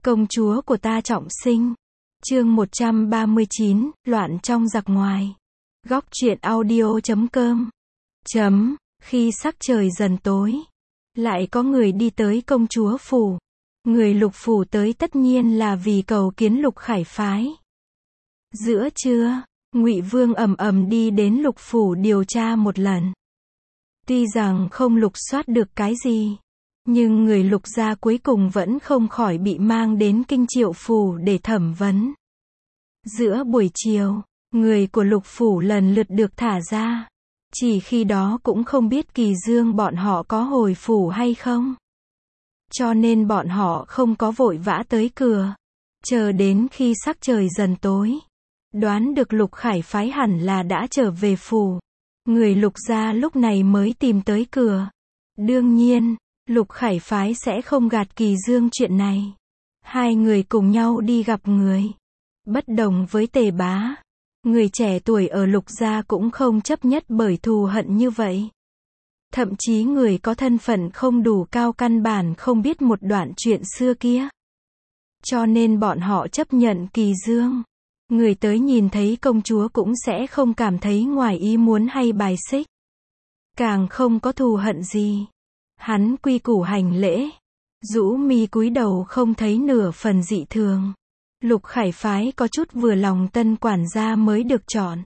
Công chúa của ta trọng sinh. Chương 139, loạn trong giặc ngoài. Góc truyện audio.com. Khi sắc trời dần tối, lại có người đi tới công chúa phủ. Người Lục phủ tới tất nhiên là vì cầu kiến Lục Khải phái. Giữa trưa, Ngụy Vương ầm ầm đi đến Lục phủ điều tra một lần. Tuy rằng không lục soát được cái gì, nhưng người Lục gia cuối cùng vẫn không khỏi bị mang đến Kinh Triệu phủ để thẩm vấn. Giữa buổi chiều, người của Lục phủ lần lượt được thả ra. Chỉ khi đó cũng không biết Kỳ Dương bọn họ có hồi phủ hay không. Cho nên bọn họ không có vội vã tới cửa. Chờ đến khi sắc trời dần tối, đoán được Lục Khải phái hẳn là đã trở về phủ. Người Lục gia lúc này mới tìm tới cửa. Đương nhiên, Lục Khải phái sẽ không gạt Kỳ Dương chuyện này. Hai người cùng nhau đi gặp người. Bất đồng với Tề Bá, người trẻ tuổi ở Lục gia cũng không chấp nhất bởi thù hận như vậy. Thậm chí người có thân phận không đủ cao căn bản không biết một đoạn chuyện xưa kia. Cho nên bọn họ chấp nhận Kỳ Dương. Người tới nhìn thấy công chúa cũng sẽ không cảm thấy ngoài ý muốn hay bài xích. Càng không có thù hận gì. Hắn quy củ hành lễ, rũ mi cúi đầu không thấy nửa phần dị thường. Lục Khải phái có chút vừa lòng tân quản gia mới được chọn.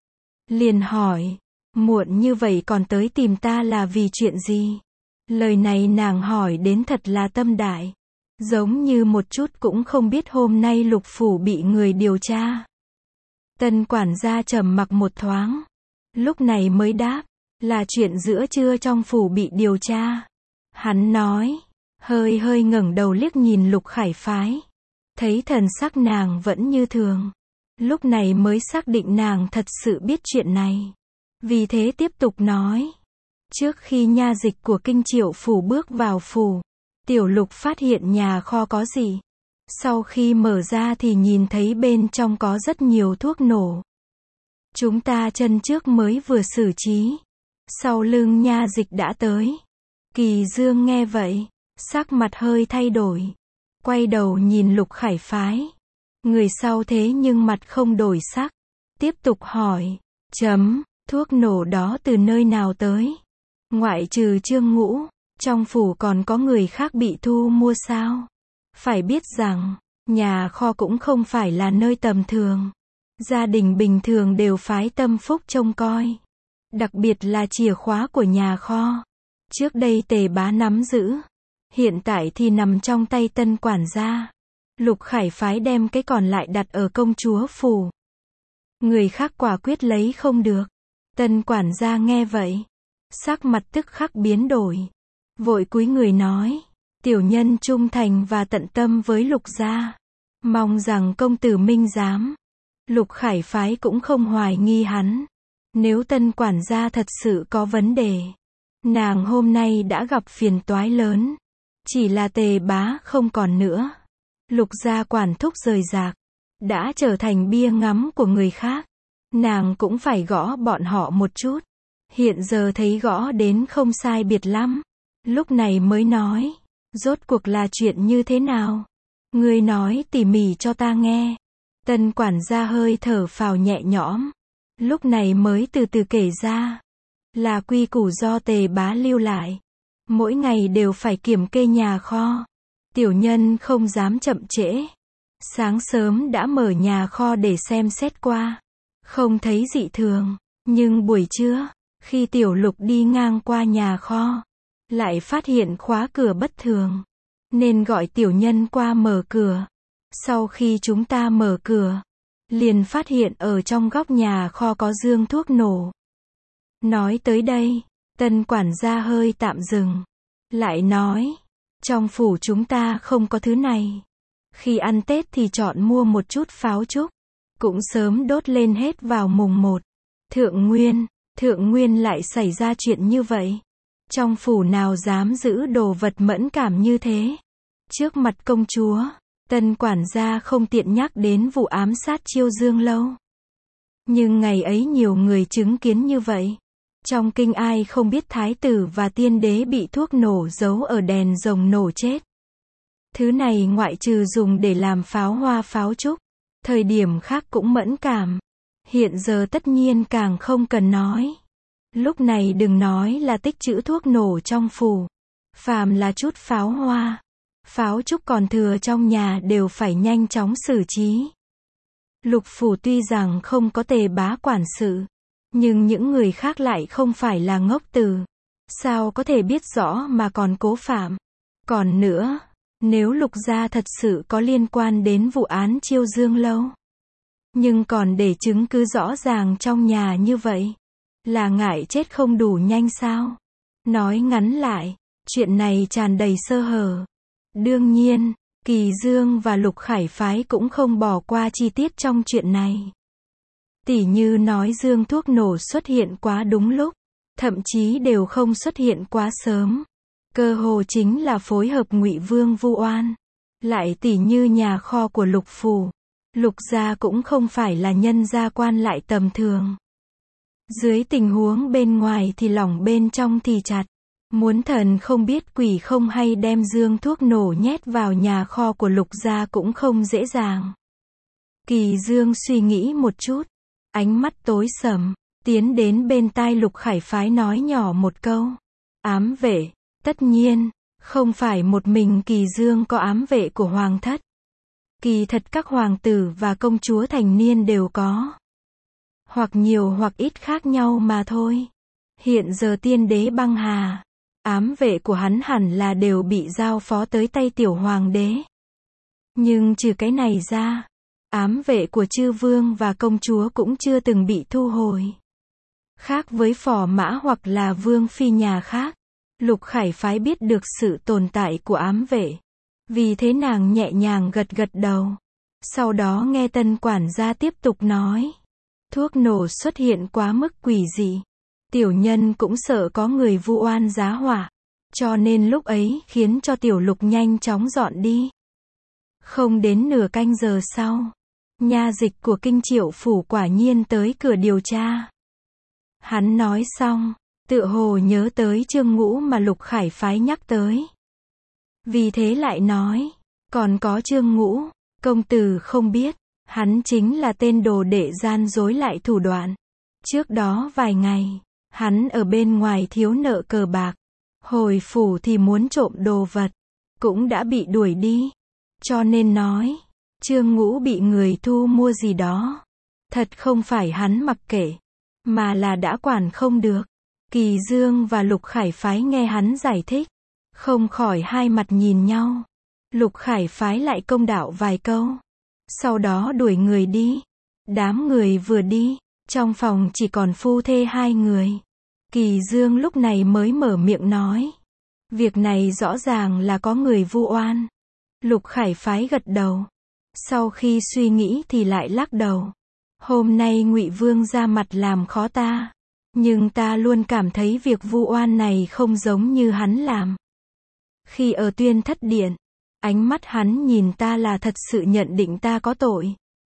Liền hỏi, muộn như vậy còn tới tìm ta là vì chuyện gì? Lời này nàng hỏi đến thật là tâm đại. Giống như một chút cũng không biết hôm nay Lục phủ bị người điều tra. Tân quản gia trầm mặc một thoáng. Lúc này mới đáp, là chuyện giữa trưa trong phủ bị điều tra. Hắn nói, hơi ngẩng đầu liếc nhìn Lục Khải phái. Thấy thần sắc nàng vẫn như thường. Lúc này mới xác định nàng thật sự biết chuyện này. Vì thế tiếp tục nói. Trước khi nha dịch của Kinh Triệu phủ bước vào phủ, Tiểu Lục phát hiện nhà kho có gì. Sau khi mở ra thì nhìn thấy bên trong có rất nhiều thuốc nổ. Chúng ta chân trước mới vừa xử trí. Sau lưng nha dịch đã tới. Kỳ Dương nghe vậy, sắc mặt hơi thay đổi. Quay đầu nhìn Lục Khải phái. Người sau thế nhưng mặt không đổi sắc. Tiếp tục hỏi. Thuốc nổ đó từ nơi nào tới? Ngoại trừ Trương Ngũ, trong phủ còn có người khác bị thu mua sao? Phải biết rằng, nhà kho cũng không phải là nơi tầm thường. Gia đình bình thường đều phái tâm phúc trông coi. Đặc biệt là chìa khóa của nhà kho. Trước đây Tề Bá nắm giữ. Hiện tại thì nằm trong tay tân quản gia. Lục Khải phái đem cái còn lại đặt ở công chúa phủ. Người khác quả quyết lấy không được. Tân quản gia nghe vậy, sắc mặt tức khắc biến đổi. Vội cúi người nói, tiểu nhân trung thành và tận tâm với Lục gia. Mong rằng công tử minh giám. Lục Khải phái cũng không hoài nghi hắn. Nếu tân quản gia thật sự có vấn đề, nàng hôm nay đã gặp phiền toái lớn. Chỉ là Tề Bá không còn nữa. Lục gia quản thúc rời rạc, đã trở thành bia ngắm của người khác. Nàng cũng phải gõ bọn họ một chút. Hiện giờ thấy gõ đến không sai biệt lắm. Lúc này mới nói, rốt cuộc là chuyện như thế nào? Ngươi nói tỉ mỉ cho ta nghe. Tân quản gia hơi thở phào nhẹ nhõm. Lúc này mới từ từ kể ra. Là quy củ do Tề Bá lưu lại. Mỗi ngày đều phải kiểm kê nhà kho. Tiểu nhân không dám chậm trễ. Sáng sớm đã mở nhà kho để xem xét qua. Không thấy dị thường. Nhưng buổi trưa, khi Tiểu Lục đi ngang qua nhà kho, lại phát hiện khóa cửa bất thường. Nên gọi tiểu nhân qua mở cửa. Sau khi chúng ta mở cửa, liền phát hiện ở trong góc nhà kho có dương thuốc nổ. Nói tới đây, tân quản gia hơi tạm dừng. Lại nói, trong phủ chúng ta không có thứ này. Khi ăn Tết thì chọn mua một chút pháo trúc. Cũng sớm đốt lên hết vào mùng 1. Thượng Nguyên lại xảy ra chuyện như vậy. Trong phủ nào dám giữ đồ vật mẫn cảm như thế. Trước mặt công chúa, tân quản gia không tiện nhắc đến vụ ám sát Chiêu Dương lâu. Nhưng ngày ấy nhiều người chứng kiến như vậy. Trong kinh ai không biết thái tử và tiên đế bị thuốc nổ giấu ở đèn rồng nổ chết. Thứ này ngoại trừ dùng để làm pháo hoa pháo trúc, thời điểm khác cũng mẫn cảm. Hiện giờ tất nhiên càng không cần nói. Lúc này đừng nói là tích trữ thuốc nổ trong phủ. Phàm là chút pháo hoa, pháo trúc còn thừa trong nhà đều phải nhanh chóng xử trí. Lục phủ tuy rằng không có Tề bá quản sự, nhưng những người khác lại không phải là ngốc từ. Sao có thể biết rõ mà còn cố phạm. Còn nữa, nếu Lục gia thật sự có liên quan đến vụ án Chiêu Dương lâu, nhưng còn để chứng cứ rõ ràng trong nhà như vậy, là ngại chết không đủ nhanh sao? Nói ngắn lại, chuyện này tràn đầy sơ hở. Đương nhiên, Kỳ Dương và Lục Khải phái cũng không bỏ qua chi tiết trong chuyện này. Tỉ như nói Dương thuốc nổ xuất hiện quá đúng lúc, thậm chí đều không xuất hiện quá sớm. Cơ hồ chính là phối hợp Ngụy Vương vu oan. Lại tỉ như nhà kho của Lục phủ, Lục gia cũng không phải là nhân gia quan lại tầm thường. Dưới tình huống bên ngoài thì lỏng, bên trong thì chặt. Muốn thần không biết quỷ không hay đem Dương thuốc nổ nhét vào nhà kho của Lục gia cũng không dễ dàng. Kỳ Dương suy nghĩ một chút, ánh mắt tối sầm, tiến đến bên tai Lục Khải phái nói nhỏ một câu. Ám vệ, tất nhiên, không phải một mình Kỳ Dương có ám vệ của hoàng thất. Kỳ thật các hoàng tử và công chúa thành niên đều có. Hoặc nhiều hoặc ít khác nhau mà thôi. Hiện giờ tiên đế băng hà, ám vệ của hắn hẳn là đều bị giao phó tới tay tiểu hoàng đế. Nhưng trừ cái này ra, ám vệ của chư vương và công chúa cũng chưa từng bị thu hồi. Khác với phò mã hoặc là vương phi nhà khác, Lục Khải phái biết được sự tồn tại của ám vệ. Vì thế nàng nhẹ nhàng gật gật đầu. Sau đó nghe Tân quản gia tiếp tục nói. Thuốc nổ xuất hiện quá mức quỷ dị. Tiểu nhân cũng sợ có người vu oan giá họa. Cho nên lúc ấy khiến cho tiểu Lục nhanh chóng dọn đi. Không đến nửa canh giờ sau, nha dịch của Kinh Triệu phủ quả nhiên tới cửa điều tra. Hắn nói xong, tựa hồ nhớ tới Trương Ngũ mà Lục Khải phái nhắc tới. Vì thế lại nói, còn có Trương Ngũ, công tử không biết, hắn chính là tên đồ đệ gian dối lại thủ đoạn. Trước đó vài ngày, hắn ở bên ngoài thiếu nợ cờ bạc, hồi phủ thì muốn trộm đồ vật, cũng đã bị đuổi đi. Cho nên nói, Trương Ngũ bị người thu mua gì đó. Thật không phải hắn mặc kệ, mà là đã quản không được. Kỳ Dương và Lục Khải phái nghe hắn giải thích, không khỏi hai mặt nhìn nhau. Lục Khải phái lại công đạo vài câu, sau đó đuổi người đi. Đám người vừa đi, trong phòng chỉ còn phu thê hai người. Kỳ Dương lúc này mới mở miệng nói, việc này rõ ràng là có người vu oan. Lục Khải phái gật đầu, sau khi suy nghĩ thì lại lắc đầu. Hôm nay Ngụy Vương ra mặt làm khó ta, nhưng ta luôn cảm thấy việc vu oan này không giống như hắn làm. Khi ở Tuyên Thất Điện, ánh mắt hắn nhìn ta là thật sự nhận định ta có tội,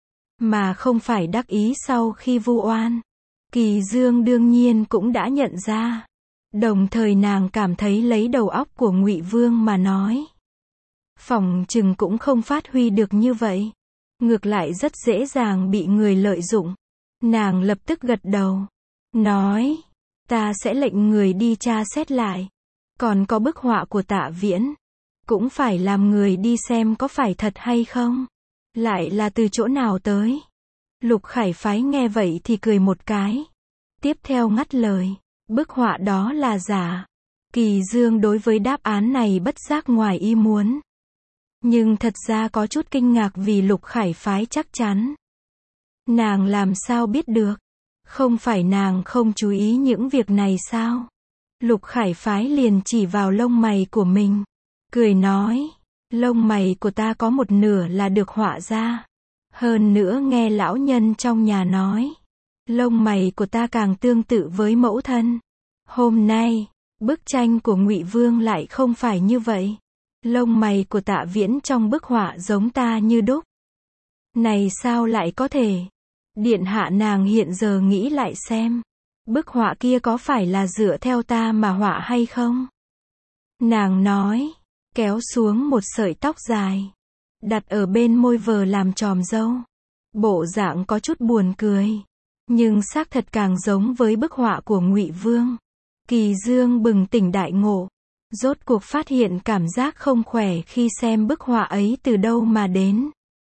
mà không phải đắc ý sau khi vu oan. Kỳ Dương đương nhiên cũng đã nhận ra, đồng thời nàng cảm thấy lấy đầu óc của Ngụy Vương mà nói, phỏng chừng cũng không phát huy được như vậy, ngược lại rất dễ dàng bị người lợi dụng. Nàng lập tức gật đầu, nói, ta sẽ lệnh người đi tra xét lại. Còn có bức họa của Tạ Viễn, cũng phải làm người đi xem có phải thật hay không, lại là từ chỗ nào tới. Lục Khải phái nghe vậy thì cười một cái, tiếp theo ngắt lời, bức họa đó là giả. Kỳ Dương đối với đáp án này bất giác ngoài ý muốn, nhưng thật ra có chút kinh ngạc vì Lục Khải phái chắc chắn. Nàng làm sao biết được? Không phải nàng không chú ý những việc này sao? Lục Khải phái liền chỉ vào lông mày của mình, cười nói, lông mày của ta có một nửa là được họa ra. Hơn nữa nghe lão nhân trong nhà nói, lông mày của ta càng tương tự với mẫu thân. Hôm nay, bức tranh của Ngụy Vương lại không phải như vậy. Lông mày của Tạ Viễn trong bức họa giống ta như đúc. Này sao lại có thể? Điện hạ, nàng hiện giờ nghĩ lại xem, bức họa kia có phải là dựa theo ta mà họa hay không? Nàng nói, kéo xuống một sợi tóc dài, đặt ở bên môi vờ làm tròm dâu. Bộ dạng có chút buồn cười, nhưng xác thật càng giống với bức họa của Ngụy Vương. Kỳ Dương bừng tỉnh đại ngộ, rốt cuộc phát hiện cảm giác không khỏe khi xem bức họa ấy từ đâu mà đến.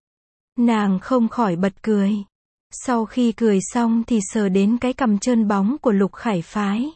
Nàng không khỏi bật cười. Sau khi cười xong thì sờ đến cái cằm trơn bóng của Lục Khải Phái.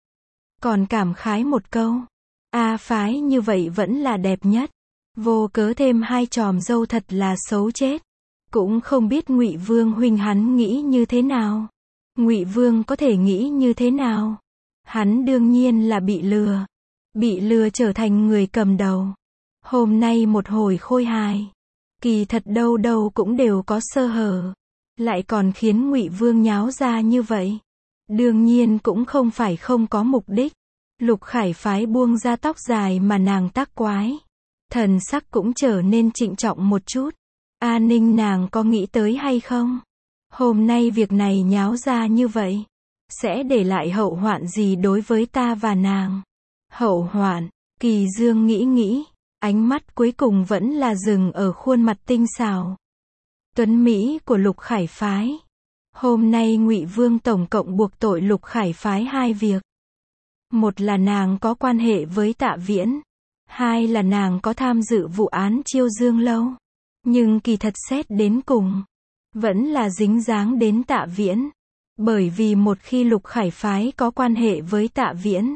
Còn cảm khái một câu, A Phái như vậy vẫn là đẹp nhất. Vô cớ thêm hai chòm râu thật là xấu chết. Cũng không biết Ngụy Vương huynh hắn nghĩ như thế nào. Ngụy Vương có thể nghĩ như thế nào? Hắn đương nhiên là bị lừa. Bị lừa trở thành người cầm đầu. Hôm nay một hồi khôi hài. Kỳ thật đâu đâu cũng đều có sơ hở. Lại còn khiến Ngụy Vương nháo ra như vậy. Đương nhiên cũng không phải không có mục đích. Lục Khải Phái buông ra tóc dài mà nàng tác quái. Thần sắc cũng trở nên trịnh trọng một chút. A Ninh nàng có nghĩ tới hay không? Hôm nay việc này nháo ra như vậy. Sẽ để lại hậu hoạn gì đối với ta và nàng? Hậu hoạn, Kỳ Dương nghĩ. Ánh mắt cuối cùng vẫn là dừng ở khuôn mặt tinh xảo tuấn mỹ của Lục Khải Phái. Hôm nay Ngụy Vương tổng cộng buộc tội Lục Khải Phái hai việc. Một là nàng có quan hệ với Tạ Viễn. Hai là nàng có tham dự vụ án Chiêu Dương Lâu. Nhưng kỳ thật xét đến cùng, vẫn là dính dáng đến Tạ Viễn. Bởi vì một khi Lục Khải Phái có quan hệ với Tạ Viễn,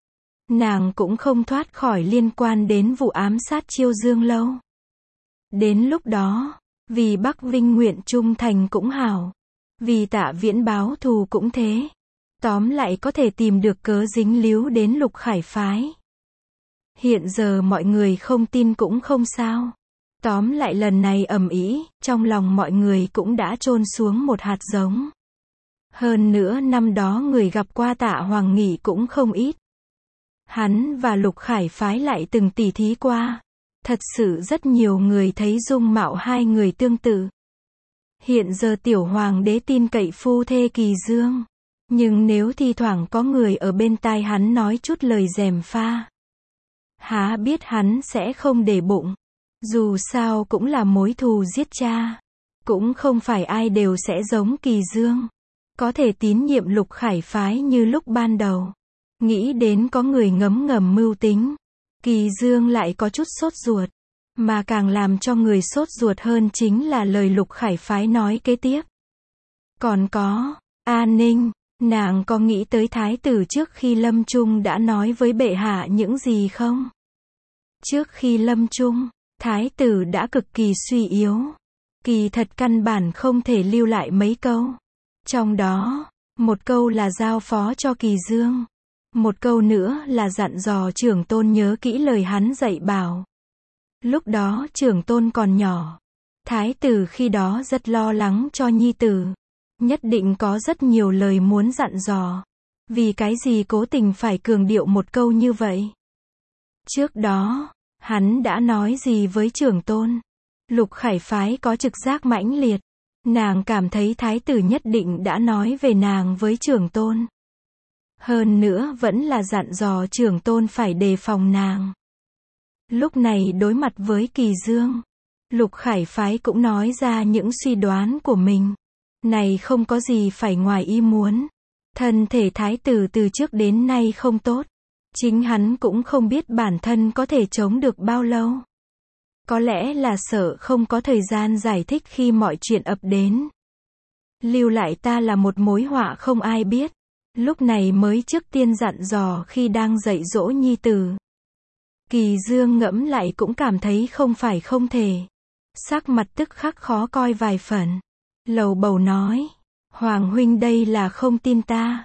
nàng cũng không thoát khỏi liên quan đến vụ ám sát Chiêu Dương Lâu. Đến lúc đó, vì Bắc Vinh nguyện trung thành cũng hảo. Vì Tạ Viễn báo thù cũng thế. Tóm lại có thể tìm được cớ dính líu đến Lục Khải Phái. Hiện giờ mọi người không tin cũng không sao. Tóm lại lần này ầm ĩ, trong lòng mọi người cũng đã chôn xuống một hạt giống. Hơn nữa năm đó người gặp qua Tạ Hoàng Nghị cũng không ít. Hắn và Lục Khải Phái lại từng tỉ thí qua. Thật sự rất nhiều người thấy dung mạo hai người tương tự. Hiện giờ tiểu hoàng đế tin cậy phu thê Kỳ Dương. Nhưng nếu thi thoảng có người ở bên tai hắn nói chút lời gièm pha, há biết hắn sẽ không để bụng. Dù sao cũng là mối thù giết cha. Cũng không phải ai đều sẽ giống Kỳ Dương. Có thể tín nhiệm Lục Khải Phái như lúc ban đầu. Nghĩ đến có người ngấm ngầm mưu tính. Kỳ Dương lại có chút sốt ruột. Mà càng làm cho người sốt ruột hơn chính là lời Lục Khải Phái nói kế tiếp. Còn có, A Ninh, nàng có nghĩ tới thái tử trước khi lâm chung đã nói với bệ hạ những gì không? Trước khi lâm chung, thái tử đã cực kỳ suy yếu. Kỳ thật căn bản không thể lưu lại mấy câu. Trong đó, một câu là giao phó cho Kỳ Dương. Một câu nữa là dặn dò trưởng tôn nhớ kỹ lời hắn dạy bảo. Lúc đó trưởng tôn còn nhỏ. Thái tử khi đó rất lo lắng cho nhi tử. Nhất định có rất nhiều lời muốn dặn dò. Vì cái gì cố tình phải cường điệu một câu như vậy? Trước đó, hắn đã nói gì với trưởng tôn? Lục Khải Phái có trực giác mãnh liệt. Nàng cảm thấy thái tử nhất định đã nói về nàng với trưởng tôn. Hơn nữa vẫn là dặn dò trưởng tôn phải đề phòng nàng. Lúc này đối mặt với Kỳ Dương, Lục Khải Phái cũng nói ra những suy đoán của mình. Này không có gì phải ngoài ý muốn. Thân thể thái tử từ trước đến nay không tốt. Chính hắn cũng không biết bản thân có thể chống được bao lâu. Có lẽ là sợ không có thời gian giải thích khi mọi chuyện ập đến. Lưu lại ta là một mối họa không ai biết. Lúc này mới trước tiên dặn dò khi đang dạy dỗ nhi tử. Kỳ Dương ngẫm lại cũng cảm thấy không phải không thể. Sắc mặt tức khắc khó coi vài phần. Lầu bầu nói. Hoàng huynh đây là không tin ta.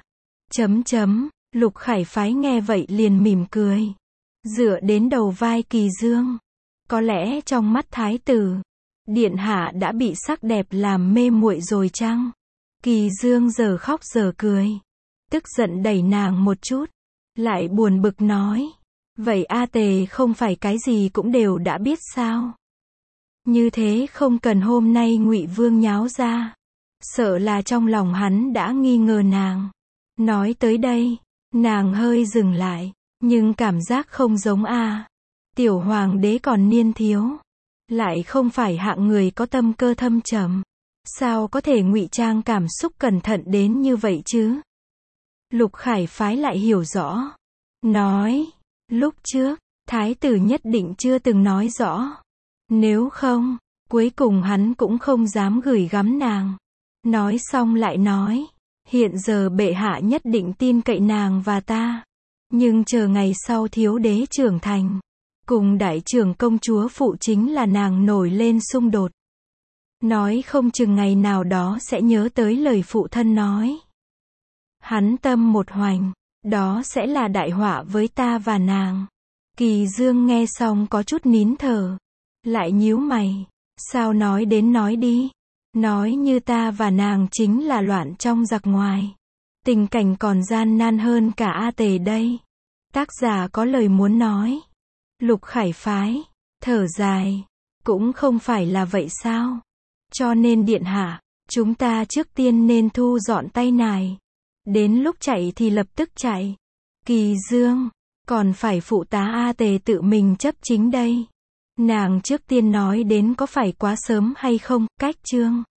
Lục Khải Phái nghe vậy liền mỉm cười. Dựa đến đầu vai Kỳ Dương. Có lẽ trong mắt thái tử, điện hạ đã bị sắc đẹp làm mê muội rồi chăng? Kỳ Dương giờ khóc giờ cười. Tức giận đẩy nàng một chút. Lại buồn bực nói. Vậy A Tề không phải cái gì cũng đều đã biết sao? Như thế không cần hôm nay Ngụy Vương nháo ra. Sợ là trong lòng hắn đã nghi ngờ nàng. Nói tới đây, nàng hơi dừng lại. Nhưng cảm giác không giống A. Tiểu hoàng đế còn niên thiếu, lại không phải hạng người có tâm cơ thâm trầm, sao có thể ngụy trang cảm xúc cẩn thận đến như vậy chứ? Lục Khải Phái lại hiểu rõ, nói, lúc trước, thái tử nhất định chưa từng nói rõ. Nếu không, cuối cùng hắn cũng không dám gửi gắm nàng. Nói xong lại nói, hiện giờ bệ hạ nhất định tin cậy nàng và ta. Nhưng chờ ngày sau thiếu đế trưởng thành, cùng đại trưởng công chúa phụ chính là nàng nổi lên xung đột. Nói không chừng ngày nào đó sẽ nhớ tới lời phụ thân nói. Hắn tâm một hoành, đó sẽ là đại họa với ta và nàng. Kỳ Dương nghe xong có chút nín thở, lại nhíu mày, sao nói đến nói đi, nói như ta và nàng chính là loạn trong giặc ngoài. Tình cảnh còn gian nan hơn cả A Tề đây. Tác giả có lời muốn nói. Lục Khải Phái, thở dài, cũng không phải là vậy sao? Cho nên điện hạ, chúng ta trước tiên nên thu dọn tay nải. Đến lúc chạy thì lập tức chạy. Kỳ Dương, còn phải phụ tá A Tề tự mình chấp chính đây. Nàng trước tiên nói đến có phải quá sớm hay không? Cách chương